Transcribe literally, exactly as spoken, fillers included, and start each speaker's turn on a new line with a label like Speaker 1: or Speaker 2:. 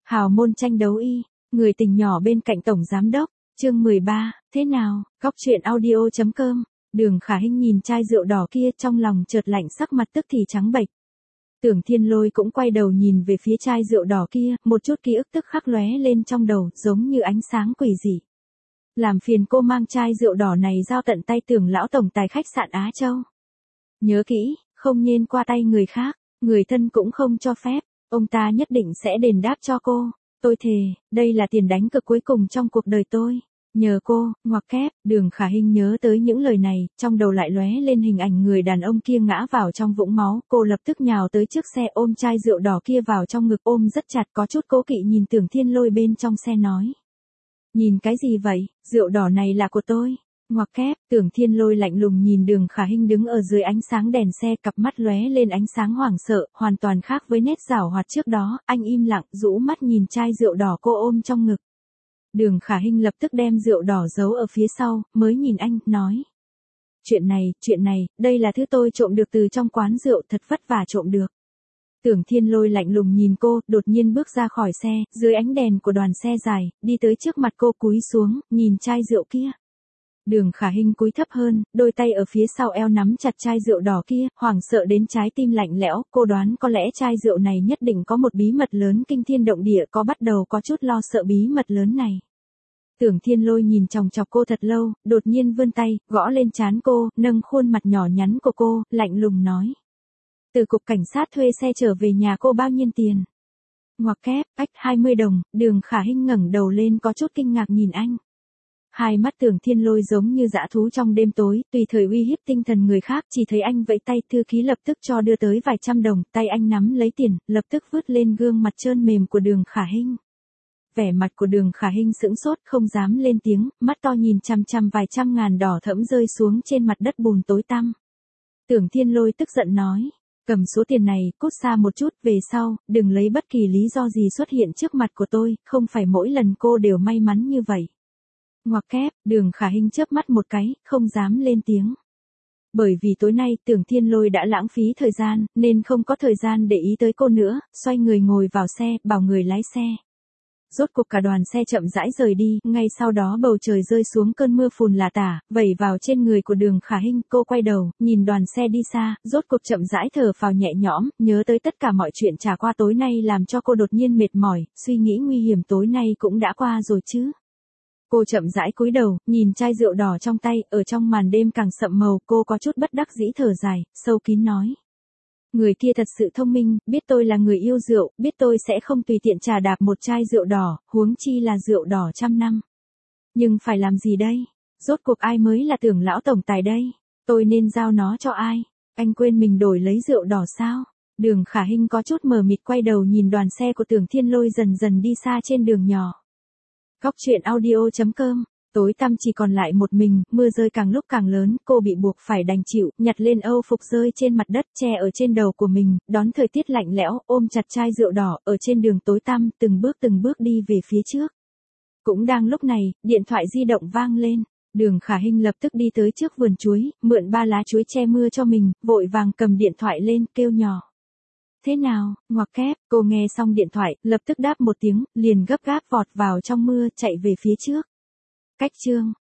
Speaker 1: Hào môn tranh đấu y, người tình nhỏ bên cạnh tổng giám đốc, chương mười ba, thế nào, góc truyện audio chấm com, Đường Khả Hinh nhìn chai rượu đỏ kia trong lòng chợt lạnh sắc mặt tức thì trắng bệch. Tưởng Thiên Lôi cũng quay đầu nhìn về phía chai rượu đỏ kia, một chút ký ức tức khắc lóe lên trong đầu, giống như ánh sáng quỷ dị. Làm phiền cô mang chai rượu đỏ này giao tận tay Tưởng lão tổng tài khách sạn Á Châu. Nhớ kỹ, không nên qua tay người khác, người thân cũng không cho phép, ông ta nhất định sẽ đền đáp cho cô. Tôi thề, đây là tiền đánh cược cuối cùng trong cuộc đời tôi. Nhờ cô, ngoặc kép, Đường Khả Hinh nhớ tới những lời này, trong đầu lại lóe lên hình ảnh người đàn ông kia ngã vào trong vũng máu, cô lập tức nhào tới trước xe ôm chai rượu đỏ kia vào trong ngực ôm rất chặt, có chút cố kỵ nhìn Tưởng Thiên Lôi bên trong xe nói. Nhìn cái gì vậy, rượu đỏ này là của tôi. Ngoặc kép, Tưởng Thiên Lôi lạnh lùng nhìn Đường Khả Hinh đứng ở dưới ánh sáng đèn xe, cặp mắt lóe lên ánh sáng hoảng sợ, hoàn toàn khác với nét giảo hoạt trước đó, anh im lặng, rũ mắt nhìn chai rượu đỏ cô ôm trong ngực. Đường Khả Hinh lập tức đem rượu đỏ giấu ở phía sau, mới nhìn anh, nói. Chuyện này, chuyện này, đây là thứ tôi trộm được từ trong quán rượu, thật vất vả trộm được. Tưởng Thiên Lôi lạnh lùng nhìn cô, đột nhiên bước ra khỏi xe, dưới ánh đèn của đoàn xe dài, đi tới trước mặt cô cúi xuống, nhìn chai rượu kia. Đường Khả Hinh cúi thấp hơn, đôi tay ở phía sau eo nắm chặt chai rượu đỏ kia, hoảng sợ đến trái tim lạnh lẽo, cô đoán có lẽ chai rượu này nhất định có một bí mật lớn kinh thiên động địa, có bắt đầu có chút lo sợ bí mật lớn này. Tưởng Thiên Lôi nhìn chòng chọc cô thật lâu, đột nhiên vươn tay, gõ lên trán cô, nâng khuôn mặt nhỏ nhắn của cô, lạnh lùng nói. Từ cục cảnh sát thuê xe trở về nhà cô bao nhiêu tiền? Ngoặc kép, ách hai mươi đồng, Đường Khả Hinh ngẩng đầu lên có chút kinh ngạc nhìn anh. Hai mắt Tưởng Thiên Lôi giống như dã thú trong đêm tối, tùy thời uy hiếp tinh thần người khác, chỉ thấy anh vẫy tay, thư ký lập tức cho đưa tới vài trăm đồng, tay anh nắm lấy tiền, lập tức vứt lên gương mặt trơn mềm của Đường Khả Hinh. Vẻ mặt của Đường Khả Hinh sững sốt, không dám lên tiếng, mắt to nhìn chằm chằm vài trăm ngàn đỏ thẫm rơi xuống trên mặt đất bùn tối tăm. Tưởng Thiên Lôi tức giận nói, cầm số tiền này, cút xa một chút, về sau, đừng lấy bất kỳ lý do gì xuất hiện trước mặt của tôi, không phải mỗi lần cô đều may mắn như vậy. Ngoặc kép, Đường Khả Hinh chớp mắt một cái, không dám lên tiếng. Bởi vì tối nay Tưởng Thiên Lôi đã lãng phí thời gian, nên không có thời gian để ý tới cô nữa, xoay người ngồi vào xe, bảo người lái xe. Rốt cuộc cả đoàn xe chậm rãi rời đi, ngay sau đó bầu trời rơi xuống cơn mưa phùn lả tả, vẩy vào trên người của Đường Khả Hinh, cô quay đầu, nhìn đoàn xe đi xa, rốt cuộc chậm rãi thở phào nhẹ nhõm, nhớ tới tất cả mọi chuyện trải qua tối nay làm cho cô đột nhiên mệt mỏi, suy nghĩ nguy hiểm tối nay cũng đã qua rồi chứ. Cô chậm rãi cúi đầu, nhìn chai rượu đỏ trong tay, ở trong màn đêm càng sậm màu, cô có chút bất đắc dĩ thở dài, sâu kín nói. Người kia thật sự thông minh, biết tôi là người yêu rượu, biết tôi sẽ không tùy tiện trà đạp một chai rượu đỏ, huống chi là rượu đỏ trăm năm. Nhưng phải làm gì đây? Rốt cuộc ai mới là Tưởng lão tổng tài đây? Tôi nên giao nó cho ai? Anh quên mình đổi lấy rượu đỏ sao? Đường Khả Hinh có chút mờ mịt quay đầu nhìn đoàn xe của Tưởng Thiên Lôi dần dần đi xa trên đường nhỏ. Góc truyện audio chấm com, tối tăm chỉ còn lại một mình, mưa rơi càng lúc càng lớn, cô bị buộc phải đành chịu, nhặt lên âu phục rơi trên mặt đất, che ở trên đầu của mình, đón thời tiết lạnh lẽo, ôm chặt chai rượu đỏ, ở trên đường tối tăm, từng bước từng bước đi về phía trước. Cũng đang lúc này, điện thoại di động vang lên, Đường Khả Hinh lập tức đi tới trước vườn chuối, mượn ba lá chuối che mưa cho mình, vội vàng cầm điện thoại lên, kêu nhỏ. Thế nào, ngoặc kép, cô nghe xong điện thoại, lập tức đáp một tiếng, liền gấp gáp vọt vào trong mưa, chạy về phía trước. Cách chương.